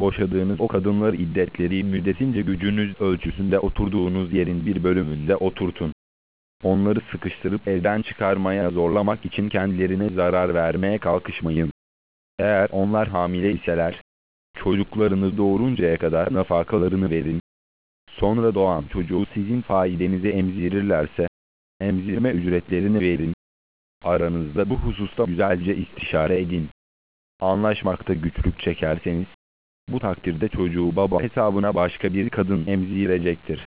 boşadığınız o kadınları iddetleri müddetince gücünüz ölçüsünde oturduğunuz yerin bir bölümünde oturtun. Onları sıkıştırıp evden çıkarmaya zorlamak için kendilerine zarar vermeye kalkışmayın. Eğer onlar hamile iseler, çocuklarınız doğuruncaya kadar nafakalarını verin. Sonra doğan çocuğu sizin faidenize emzirirlerse, emzirme ücretlerini verin. Aranızda bu hususta güzelce istişare edin. Anlaşmakta güçlük çekerseniz, bu takdirde çocuğu baba hesabına başka bir kadın emzirecektir.